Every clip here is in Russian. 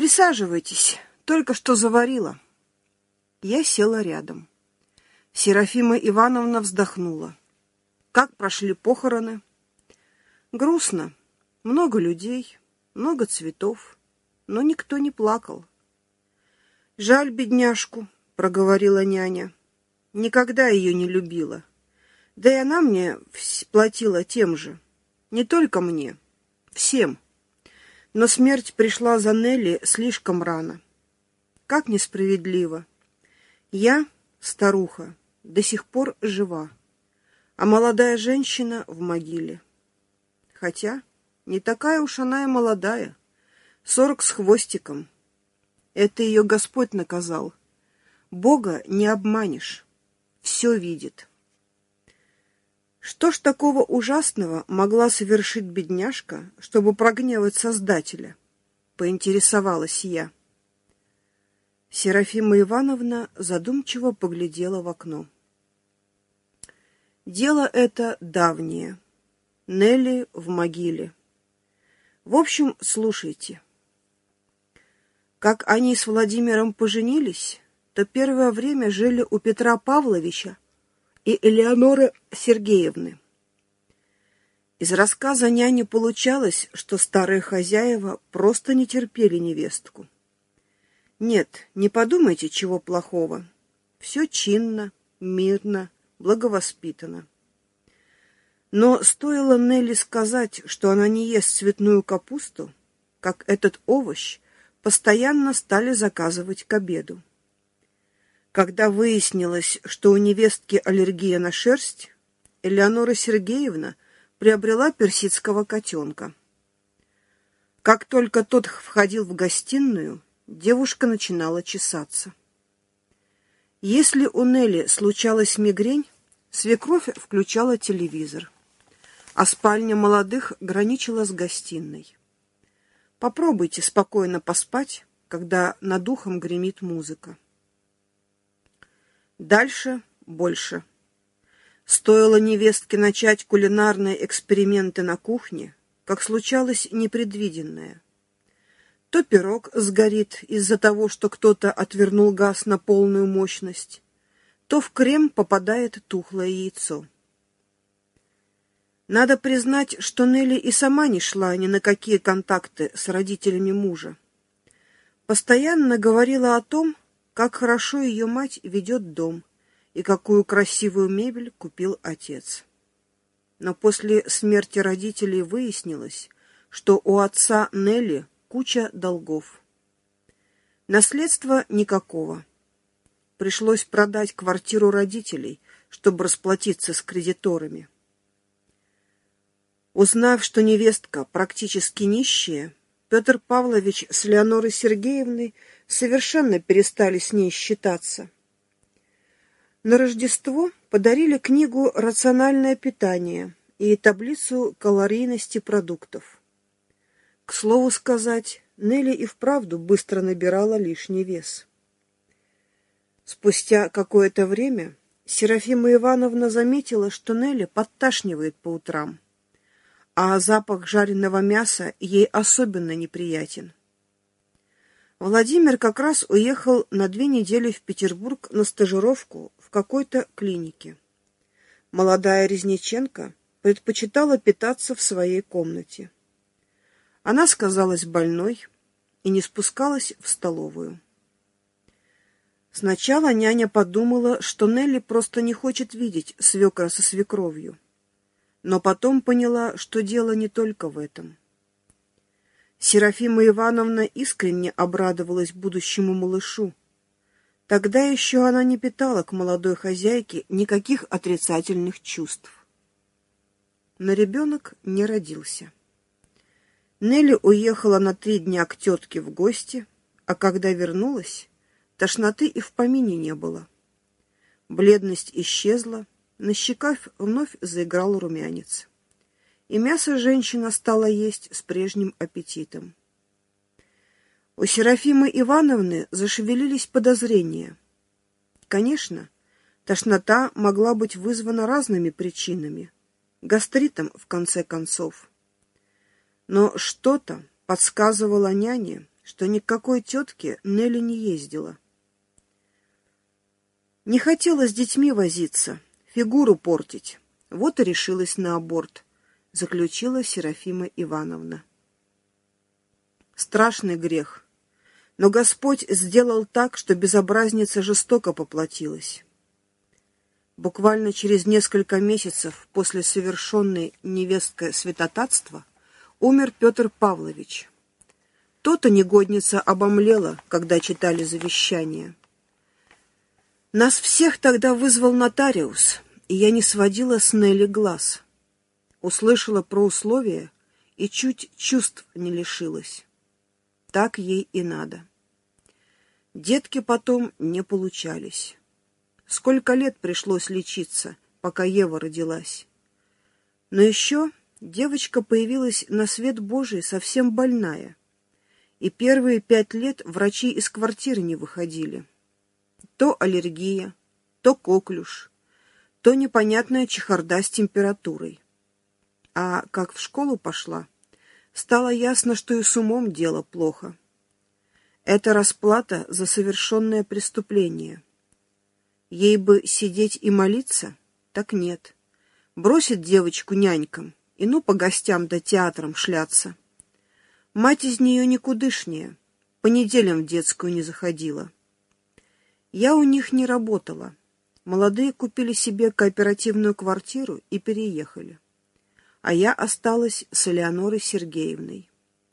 Присаживайтесь, только что заварила. Я села рядом. Серафима Ивановна вздохнула. Как прошли похороны? Грустно. Много людей, много цветов, но никто не плакал. Жаль бедняжку, проговорила няня. Никогда ее не любила. Да и она мне платила тем же. Не только мне, всем. Но смерть пришла за Нелли слишком рано. Как несправедливо. Я, старуха, до сих пор жива, а молодая женщина в могиле. Хотя не такая уж она и молодая. 40 с хвостиком. Это ее Господь наказал. Бога не обманешь. Все видит. Что ж такого ужасного могла совершить бедняжка, чтобы прогневать Создателя? Поинтересовалась я. Серафима Ивановна задумчиво поглядела в окно. Дело это давнее. Нелли в могиле. В общем, слушайте. Как они с Владимиром поженились, то первое время жили у Петра Павловича и Элеоноры Сергеевны. Из рассказа няни получалось, что старые хозяева просто не терпели невестку. Нет, не подумайте, чего плохого. Все чинно, мирно, благовоспитанно. Но стоило Нелли сказать, что она не ест цветную капусту, как этот овощ постоянно стали заказывать к обеду. Когда выяснилось, что у невестки аллергия на шерсть, Элеонора Сергеевна приобрела персидского котенка. Как только тот входил в гостиную, девушка начинала чесаться. Если у Нелли случалась мигрень, свекровь включала телевизор, а спальня молодых граничила с гостиной. Попробуйте спокойно поспать, когда над ухом гремит музыка. Дальше больше. Стоило невестке начать кулинарные эксперименты на кухне, как случалось непредвиденное. То пирог сгорит из-за того, что кто-то отвернул газ на полную мощность, то в крем попадает тухлое яйцо. Надо признать, что Нелли и сама не шла ни на какие контакты с родителями мужа. Постоянно говорила о том, как хорошо ее мать ведет дом и какую красивую мебель купил отец. Но после смерти родителей выяснилось, что у отца Нелли куча долгов. Наследства никакого. Пришлось продать квартиру родителей, чтобы расплатиться с кредиторами. Узнав, что невестка практически нищая, Петр Павлович с Леонорой Сергеевной совершенно перестали с ней считаться. На Рождество подарили книгу «Рациональное питание» и таблицу калорийности продуктов. К слову сказать, Нелли и вправду быстро набирала лишний вес. Спустя какое-то время Серафима Ивановна заметила, что Нелли подташнивает по утрам, а запах жареного мяса ей особенно неприятен. Владимир как раз уехал на 2 недели в Петербург на стажировку в какой-то клинике. Молодая Резниченко предпочитала питаться в своей комнате. Она сказалась больной и не спускалась в столовую. Сначала няня подумала, что Нелли просто не хочет видеть свекра со свекровью, но потом поняла, что дело не только в этом. Серафима Ивановна искренне обрадовалась будущему малышу. Тогда еще она не питала к молодой хозяйке никаких отрицательных чувств. Но ребенок не родился. Нелли уехала на 3 дня к тетке в гости, а когда вернулась, тошноты и в помине не было. Бледность исчезла, на щеках вновь заиграл румянец. И мясо женщина стала есть с прежним аппетитом. У Серафимы Ивановны зашевелились подозрения. Конечно, тошнота могла быть вызвана разными причинами, гастритом в конце концов. Но что-то подсказывало няне, что ни к какой тетке Нелли не ездила. Не хотела с детьми возиться, фигуру портить. Вот и решилась на аборт, заключила Серафима Ивановна. Страшный грех. Но Господь сделал так, что безобразница жестоко поплатилась. Буквально через несколько месяцев после совершенной невесткой святотатства умер Петр Павлович. То-то негодница обомлела, когда читали завещание. Нас всех тогда вызвал нотариус, и я не сводила с Нелли глаз. Услышала про условия и чуть чувств не лишилась. Так ей и надо. Детки потом не получались. Сколько лет пришлось лечиться, пока Ева родилась. Но еще девочка появилась на свет Божий совсем больная, и первые 5 лет врачи из квартиры не выходили. То аллергия, то коклюш, то непонятная чехарда с температурой. А как в школу пошла, стало ясно, что и с умом дело плохо. Это расплата за совершенное преступление. Ей бы сидеть и молиться, так нет. Бросит девочку нянькам, и ну по гостям да театрам шляться. Мать из нее никудышняя, по неделям в детскую не заходила. Я у них не работала. Молодые купили себе кооперативную квартиру и переехали. А я осталась с Элеонорой Сергеевной.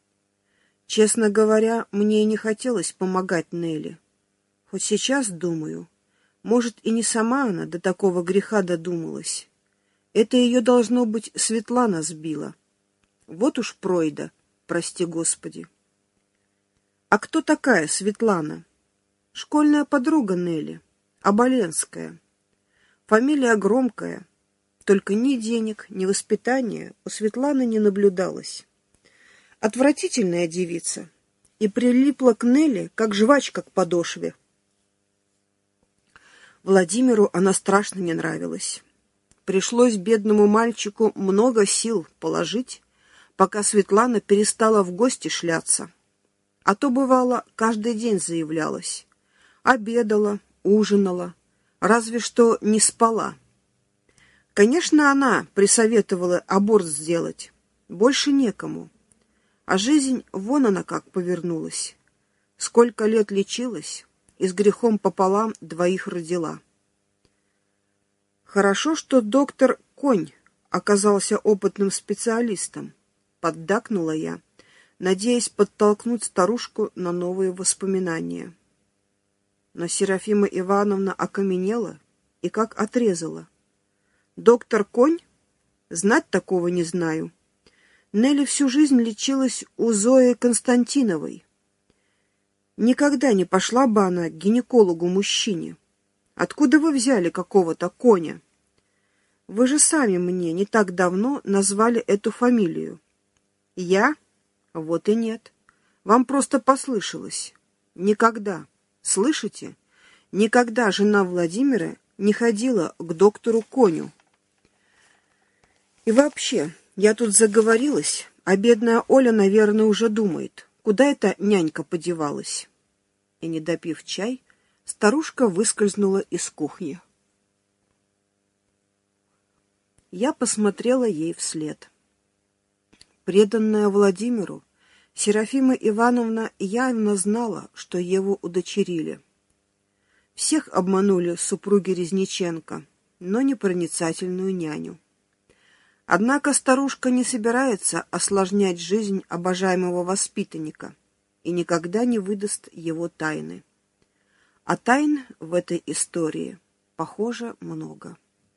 Честно говоря, мне и не хотелось помогать Нелли. Хоть сейчас думаю, может, и не сама она до такого греха додумалась. Это ее, должно быть, Светлана сбила. Вот уж пройда, прости Господи. А кто такая Светлана? Школьная подруга Нелли, Оболенская. Фамилия громкая, только ни денег, ни воспитания у Светланы не наблюдалось. Отвратительная девица, и прилипла к Нелли, как жвачка к подошве. Владимиру она страшно не нравилась. Пришлось бедному мальчику много сил положить, пока Светлана перестала в гости шляться. А то, бывало, каждый день заявлялась. Обедала, ужинала, разве что не спала. Конечно, она присоветовала аборт сделать. Больше некому. А жизнь, вон она как повернулась. Сколько лет лечилась, и с грехом пополам 2 родила. Хорошо, что доктор Конь оказался опытным специалистом, поддакнула я, надеясь подтолкнуть старушку на новые воспоминания. Но Серафима Ивановна окаменела и как отрезала. Доктор Конь? Знать такого не знаю. Нелли всю жизнь лечилась у Зои Константиновой. Никогда не пошла бы она к гинекологу-мужчине. Откуда вы взяли какого-то Коня? Вы же сами мне не так давно назвали эту фамилию. Я? Вот и нет. Вам просто послышалось. Никогда. Слышите? Никогда жена Владимира не ходила к доктору Коню. И вообще, я тут заговорилась, а бедная Оля, наверное, уже думает, куда эта нянька подевалась. И, не допив чай, старушка выскользнула из кухни. Я посмотрела ей вслед. Преданная Владимиру, Серафима Ивановна явно знала, что Еву удочерили. Всех обманули супруги Резниченко, но не проницательную няню. Однако старушка не собирается осложнять жизнь обожаемого воспитанника и никогда не выдаст его тайны. А тайн в этой истории, похоже, много.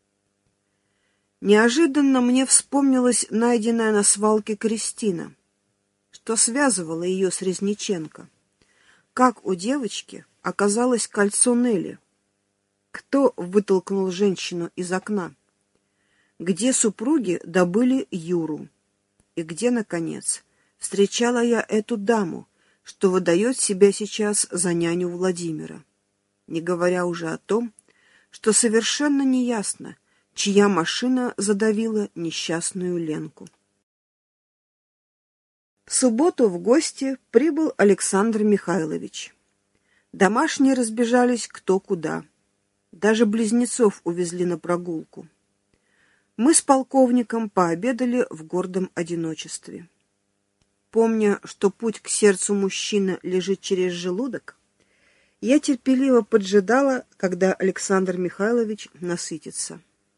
Неожиданно мне вспомнилась найденная на свалке Кристина, что связывало ее с Резниченко. Как у девочки оказалось кольцо Нелли? Кто вытолкнул женщину из окна? Где супруги добыли Юру? И где, наконец, встречала я эту даму, что выдает себя сейчас за няню Владимира? Не говоря уже о том, что совершенно неясно, чья машина задавила несчастную Ленку. В субботу в гости прибыл Александр Михайлович. Домашние разбежались кто куда. Даже близнецов увезли на прогулку. Мы с полковником пообедали в гордом одиночестве. Помня, что путь к сердцу мужчины лежит через желудок, я терпеливо поджидала, когда Александр Михайлович насытится.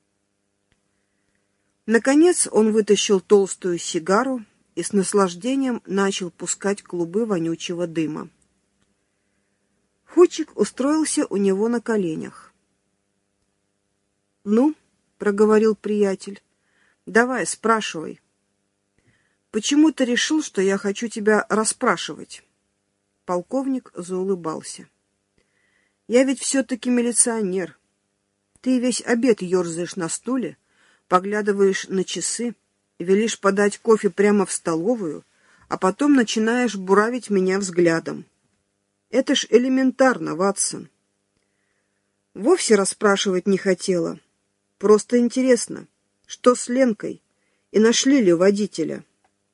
Наконец он вытащил толстую сигару и с наслаждением начал пускать клубы вонючего дыма. Хучик устроился у него на коленях. «Ну, — проговорил приятель, — давай, спрашивай. Почему ты решил, что я хочу тебя расспрашивать?» Полковник заулыбался. «Я ведь все-таки милиционер. Ты весь обед ерзаешь на стуле, поглядываешь на часы, велишь подать кофе прямо в столовую, а потом начинаешь буравить меня взглядом. Это ж элементарно, Ватсон». Вовсе расспрашивать не хотела. Просто интересно, что с Ленкой, и нашли ли водителя?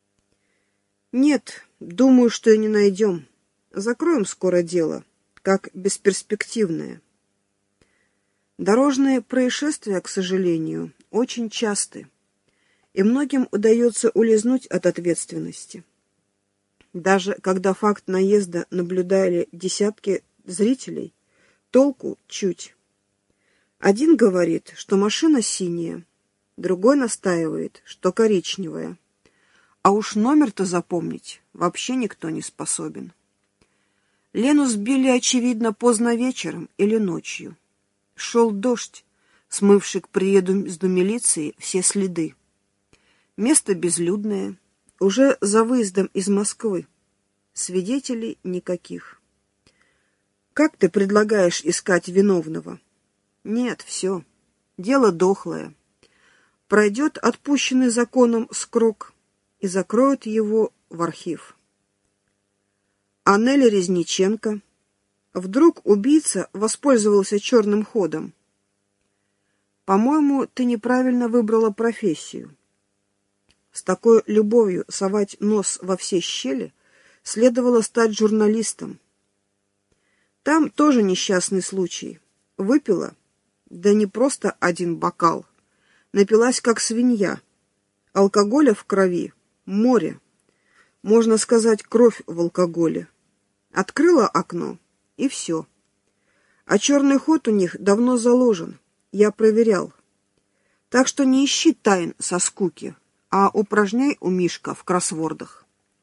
Нет, думаю, что и не найдем. Закроем скоро дело, как бесперспективное. Дорожные происшествия, к сожалению, очень часты, и многим удается улизнуть от ответственности. Даже когда факт наезда наблюдали десятки зрителей, толку чуть. Один говорит, что машина синяя, другой настаивает, что коричневая. А уж номер-то запомнить вообще никто не способен. Лену сбили, очевидно, поздно вечером или ночью. Шел дождь, смывший к приезду милиции все следы. Место безлюдное, уже за выездом из Москвы. Свидетелей никаких. Как ты предлагаешь искать виновного? Нет, все. Дело дохлое. Пройдет отпущенный законом срок и закроют его в архив. А Нелли Резниченко? Вдруг убийца воспользовался черным ходом? По-моему, ты неправильно выбрала профессию. С такой любовью совать нос во все щели следовало стать журналистом. Там тоже несчастный случай. Выпила, да не просто один бокал. Напилась, как свинья. Алкоголя в крови море. Можно сказать, кровь в алкоголе. Открыла окно, и все. А черный ход у них давно заложен. Я проверял. Так что не ищи тайн со скуки, а упражняй у Мишка в кроссвордах.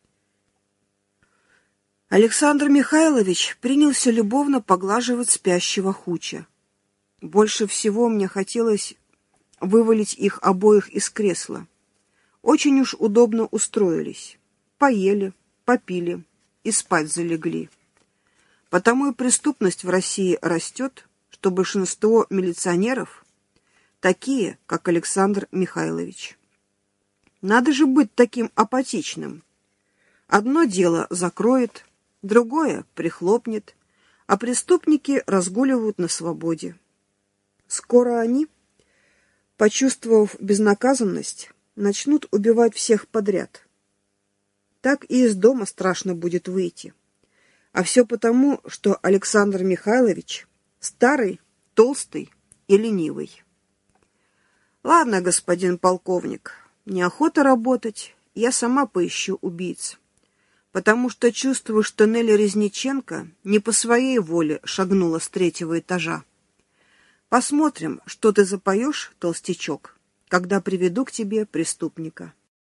Александр Михайлович принялся любовно поглаживать спящего Хуча. Больше всего мне хотелось вывалить их обоих из кресла. Очень уж удобно устроились. Поели, попили и спать залегли. Потому и преступность в России растет, что большинство милиционеров такие, как Александр Михайлович. Надо же быть таким апатичным. Одно дело закроет, другое прихлопнет, а преступники разгуливают на свободе. Скоро они, почувствовав безнаказанность, начнут убивать всех подряд. Так и из дома страшно будет выйти. А все потому, что Александр Михайлович старый, толстый и ленивый. Ладно, господин полковник, неохота работать, я сама поищу убийц. Потому что чувствую, что Нелли Резниченко не по своей воле шагнула с 3-го этажа. Посмотрим, что ты запоешь, толстячок, когда приведу к тебе преступника.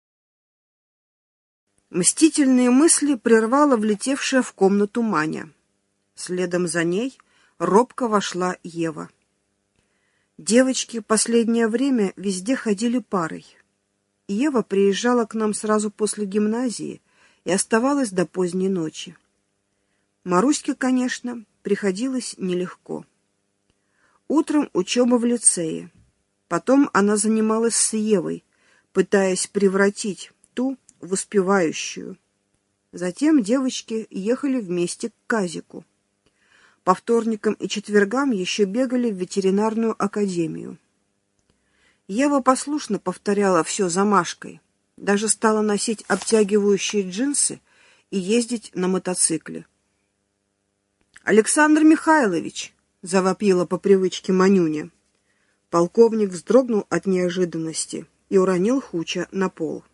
Мстительные мысли прервала влетевшая в комнату Маня. Следом за ней робко вошла Ева. Девочки последнее время везде ходили парой. Ева приезжала к нам сразу после гимназии и оставалась до поздней ночи. Маруське, конечно, приходилось нелегко. Утром учеба в лицее. Потом она занималась с Евой, пытаясь превратить ту в успевающую. Затем девочки ехали вместе к Казику. По вторникам и четвергам еще бегали в ветеринарную академию. Ева послушно повторяла все за Машкой, даже стала носить обтягивающие джинсы и ездить на мотоцикле. «Александр Михайлович!» — завопила по привычке Манюня. Полковник вздрогнул от неожиданности и уронил Хуча на пол.